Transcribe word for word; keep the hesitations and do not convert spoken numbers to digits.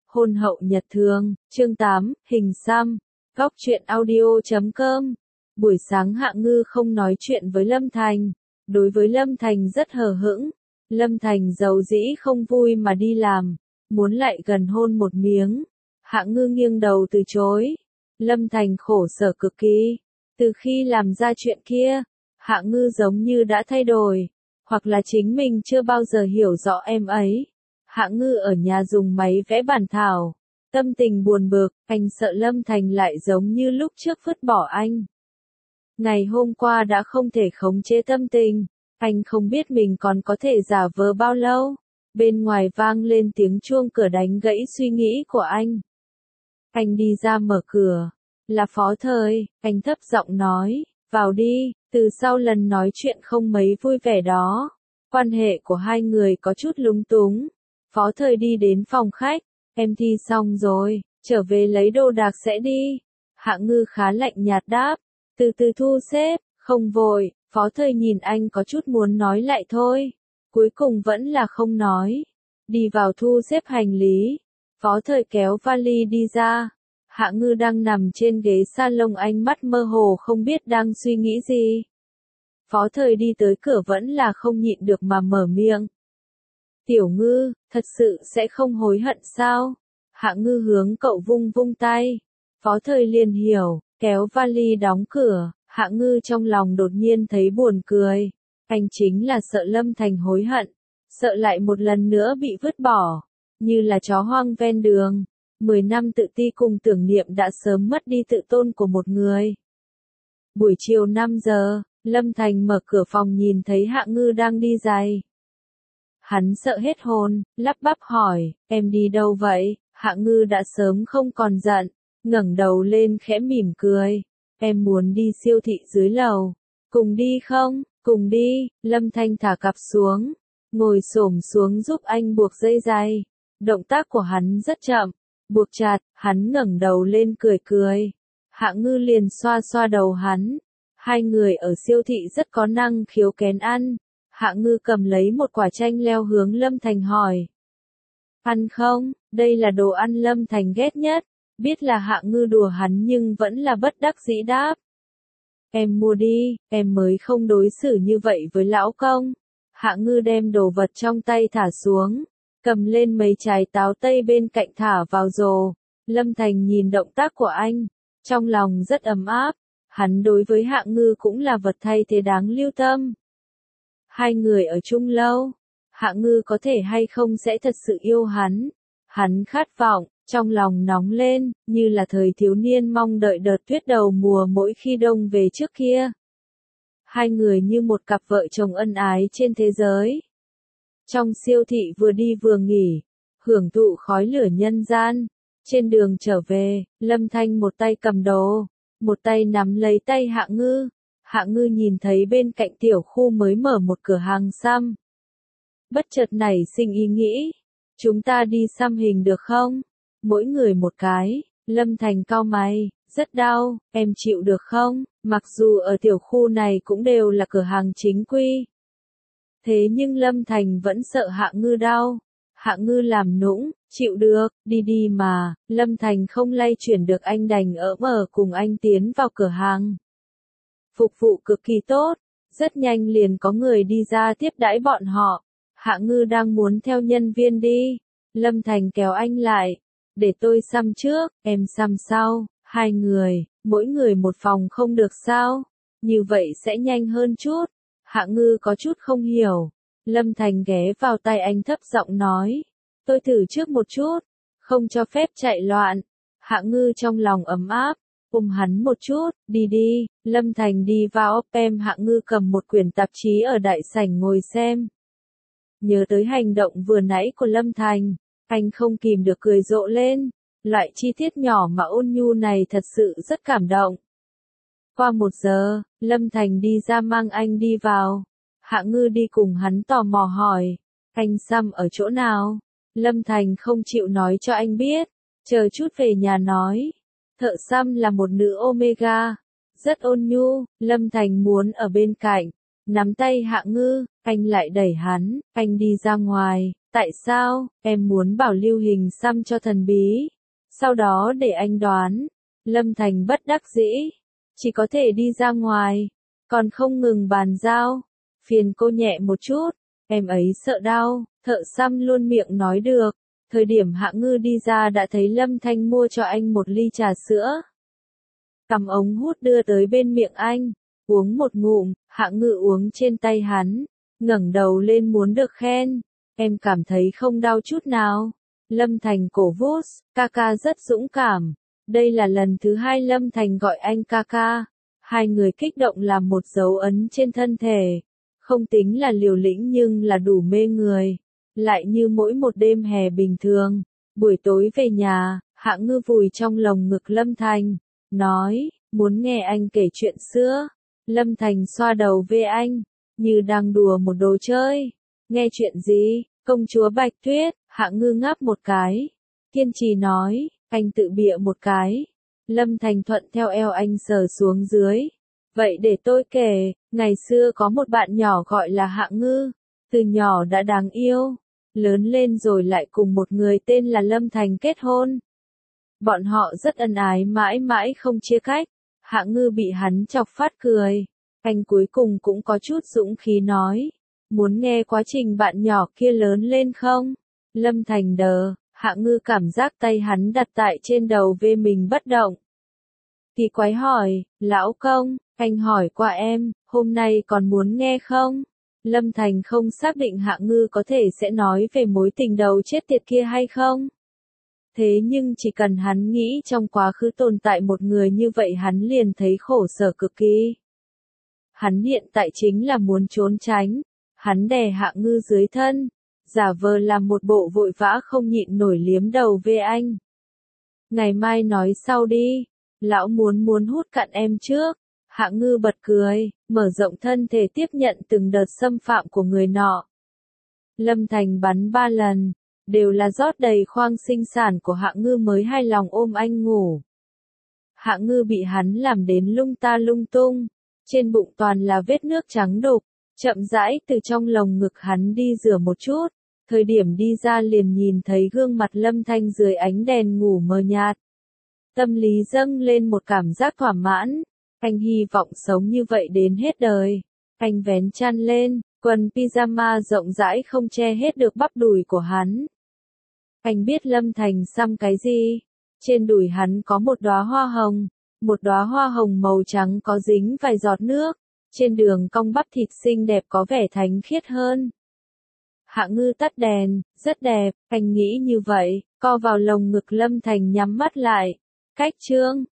Hôn hậu nhật thường, chương tám, hình xăm, góc truyện audio chấm com. Buổi sáng Hạ Ngư không nói chuyện với Lâm Thành. Đối với Lâm Thành rất hờ hững. Lâm Thành giàu dĩ không vui mà đi làm. Muốn lại gần hôn một miếng. Hạ Ngư nghiêng đầu từ chối. Lâm Thành khổ sở cực kỳ. Từ khi làm ra chuyện kia, Hạ Ngư giống như đã thay đổi. Hoặc là chính mình chưa bao giờ hiểu rõ em ấy. Hạ Ngư ở nhà dùng máy vẽ bản thảo. Tâm tình buồn bực, anh sợ Lâm Thành lại giống như lúc trước vứt bỏ anh. Ngày hôm qua đã không thể khống chế tâm tình. Anh không biết mình còn có thể giả vờ bao lâu. Bên ngoài vang lên tiếng chuông cửa đánh gãy suy nghĩ của anh. Anh đi ra mở cửa. Là Phó Thời, anh thấp giọng nói, vào đi. Từ sau lần nói chuyện không mấy vui vẻ đó, quan hệ của hai người có chút lúng túng. Phó Thời đi đến phòng khách, em thi xong rồi, trở về lấy đồ đạc sẽ đi. Hạ Ngư khá lạnh nhạt đáp, từ từ thu xếp, không vội. Phó Thời nhìn anh có chút muốn nói lại thôi, cuối cùng vẫn là không nói. Đi vào thu xếp hành lý, Phó Thời kéo vali đi ra. Hạ Ngư đang nằm trên ghế salon, ánh mắt mơ hồ không biết đang suy nghĩ gì. Phó Thời đi tới cửa vẫn là không nhịn được mà mở miệng. Tiểu Ngư, thật sự sẽ không hối hận sao? Hạ Ngư hướng cậu vung vung tay. Phó Thời liền hiểu, kéo vali đóng cửa. Hạ Ngư trong lòng đột nhiên thấy buồn cười. Anh chính là sợ Lâm Thành hối hận, sợ lại một lần nữa bị vứt bỏ, như là chó hoang ven đường. Mười năm tự ti cùng tưởng niệm đã sớm mất đi tự tôn của một người. Buổi chiều năm giờ, Lâm Thành mở cửa phòng nhìn thấy Hạ Ngư đang đi giày. Hắn sợ hết hồn, lắp bắp hỏi, em đi đâu vậy? Hạ Ngư đã sớm không còn giận, ngẩng đầu lên khẽ mỉm cười. Em muốn đi siêu thị dưới lầu. Cùng đi không? Cùng đi. Lâm Thành thả cặp xuống, ngồi xổm xuống giúp anh buộc dây giày. Động tác của hắn rất chậm. Buộc chặt, hắn ngẩng đầu lên cười cười. Hạ Ngư liền xoa xoa đầu hắn. Hai người ở siêu thị rất có năng khiếu kén ăn. Hạ Ngư cầm lấy một quả chanh leo hướng Lâm Thành hỏi. Ăn không? Đây là đồ ăn Lâm Thành ghét nhất. Biết là Hạ Ngư đùa hắn nhưng vẫn là bất đắc dĩ đáp. Em mua đi, em mới không đối xử như vậy với lão công. Hạ Ngư đem đồ vật trong tay thả xuống. Cầm lên mấy trái táo tây bên cạnh thả vào rổ. Lâm Thành nhìn động tác của anh, trong lòng rất ấm áp. Hắn đối với Hạ Ngư cũng là vật thay thế đáng lưu tâm. Hai người ở chung lâu, Hạ Ngư có thể hay không sẽ thật sự yêu hắn. Hắn khát vọng, trong lòng nóng lên, như là thời thiếu niên mong đợi đợt tuyết đầu mùa mỗi khi đông về trước kia. Hai người như một cặp vợ chồng ân ái trên thế giới. Trong siêu thị vừa đi vừa nghỉ, hưởng thụ khói lửa nhân gian. Trên đường trở về, Lâm Thanh một tay cầm đồ, một tay nắm lấy tay Hạ Ngư. Hạ Ngư nhìn thấy bên cạnh tiểu khu mới mở một cửa hàng xăm. Bất chợt nảy sinh ý nghĩ, chúng ta đi xăm hình được không? Mỗi người một cái. Lâm Thành cau mày, rất đau, em chịu được không? Mặc dù ở tiểu khu này cũng đều là cửa hàng chính quy. Thế nhưng Lâm Thành vẫn sợ Hạ Ngư đau. Hạ Ngư làm nũng, chịu được, đi đi mà. Lâm Thành không lay chuyển được anh đành ở mở cùng anh tiến vào cửa hàng. Phục vụ cực kỳ tốt, rất nhanh liền có người đi ra tiếp đãi bọn họ. Hạ Ngư đang muốn theo nhân viên đi. Lâm Thành kéo anh lại. Để tôi xăm trước, em xăm sau. Hai người, mỗi người một phòng không được sao? Như vậy sẽ nhanh hơn chút. Hạ Ngư có chút không hiểu. Lâm Thành ghé vào tai anh thấp giọng nói. Tôi thử trước một chút. Không cho phép chạy loạn. Hạ Ngư trong lòng ấm áp. Ôm hắn một chút, đi đi. Lâm Thành đi vào Opem. Hạ Ngư cầm một quyển tạp chí ở đại sảnh ngồi xem. Nhớ tới hành động vừa nãy của Lâm Thành, anh không kìm được cười rộ lên. Loại chi tiết nhỏ mà ôn nhu này thật sự rất cảm động. Qua một giờ, Lâm Thành đi ra mang anh đi vào. Hạ Ngư đi cùng hắn tò mò hỏi. Anh xăm ở chỗ nào? Lâm Thành không chịu nói cho anh biết. Chờ chút về nhà nói. Thợ xăm là một nữ Omega. Rất ôn nhu, Lâm Thành muốn ở bên cạnh. nắm tay Hạ Ngư, anh lại đẩy hắn, anh đi ra ngoài, tại sao, em muốn bảo lưu hình xăm cho thần bí, sau đó để anh đoán. Lâm Thành bất đắc dĩ, chỉ có thể đi ra ngoài, còn không ngừng bàn giao, phiền cô nhẹ một chút, em ấy sợ đau, thợ xăm luôn miệng nói được. Thời điểm Hạ Ngư đi ra đã thấy Lâm Thanh mua cho anh một ly trà sữa. Cầm ống hút đưa tới bên miệng anh, uống một ngụm, Hạ Ngư uống trên tay hắn, ngẩng đầu lên muốn được khen, em cảm thấy không đau chút nào. Lâm Thành cổ vũ, ca ca rất dũng cảm, đây là lần thứ hai Lâm Thành gọi anh ca ca, hai người kích động làm một dấu ấn trên thân thể, không tính là liều lĩnh nhưng là đủ mê người. Lại như mỗi một đêm hè bình thường, buổi tối về nhà, Hạ Ngư vùi trong lồng ngực Lâm Thành, nói, muốn nghe anh kể chuyện xưa. Lâm Thành xoa đầu về anh, như đang đùa một đồ chơi. Nghe chuyện gì? Công chúa Bạch Tuyết. Hạ Ngư ngáp một cái, kiên trì nói, anh tự bịa một cái. Lâm Thành thuận theo eo anh sờ xuống dưới. Vậy để tôi kể, ngày xưa có một bạn nhỏ gọi là Hạ Ngư, từ nhỏ đã đáng yêu. Lớn lên rồi lại cùng một người tên là Lâm Thành kết hôn. Bọn họ rất ân ái mãi mãi không chia cách. Hạ Ngư bị hắn chọc phát cười. Anh cuối cùng cũng có chút dũng khí nói. Muốn nghe quá trình bạn nhỏ kia lớn lên không? Lâm Thành đờ, Hạ Ngư cảm giác tay hắn đặt tại trên đầu về mình bất động. Kỳ quái hỏi, lão công, anh hỏi qua em, hôm nay còn muốn nghe không? Lâm Thành không xác định Hạ Ngư có thể sẽ nói về mối tình đầu chết tiệt kia hay không. Thế nhưng chỉ cần hắn nghĩ trong quá khứ tồn tại một người như vậy hắn liền thấy khổ sở cực kỳ. Hắn hiện tại chính là muốn trốn tránh. Hắn đè Hạ Ngư dưới thân, giả vờ làm một bộ vội vã không nhịn nổi liếm đầu về anh. Ngày mai nói sau đi, lão muốn muốn hút cạn em trước. Hạ Ngư bật cười, mở rộng thân thể tiếp nhận từng đợt xâm phạm của người nọ. Lâm Thành bắn ba lần, đều là rót đầy khoang sinh sản của Hạ Ngư mới hài lòng ôm anh ngủ. Hạ Ngư bị hắn làm đến lung ta lung tung, trên bụng toàn là vết nước trắng đục, chậm rãi từ trong lồng ngực hắn đi rửa một chút, thời điểm đi ra liền nhìn thấy gương mặt Lâm Thanh dưới ánh đèn ngủ mờ nhạt. Tâm lý dâng lên một cảm giác thỏa mãn. Anh hy vọng sống như vậy đến hết đời. Anh vén chăn lên, quần pyjama rộng rãi không che hết được bắp đùi của hắn. Anh biết Lâm Thành xăm cái gì? Trên đùi hắn có một đóa hoa hồng, một đóa hoa hồng màu trắng có dính vài giọt nước, trên đường cong bắp thịt xinh đẹp có vẻ thánh khiết hơn. Hạ Ngư tắt đèn, rất đẹp, anh nghĩ như vậy, co vào lồng ngực Lâm Thành nhắm mắt lại. Cách chương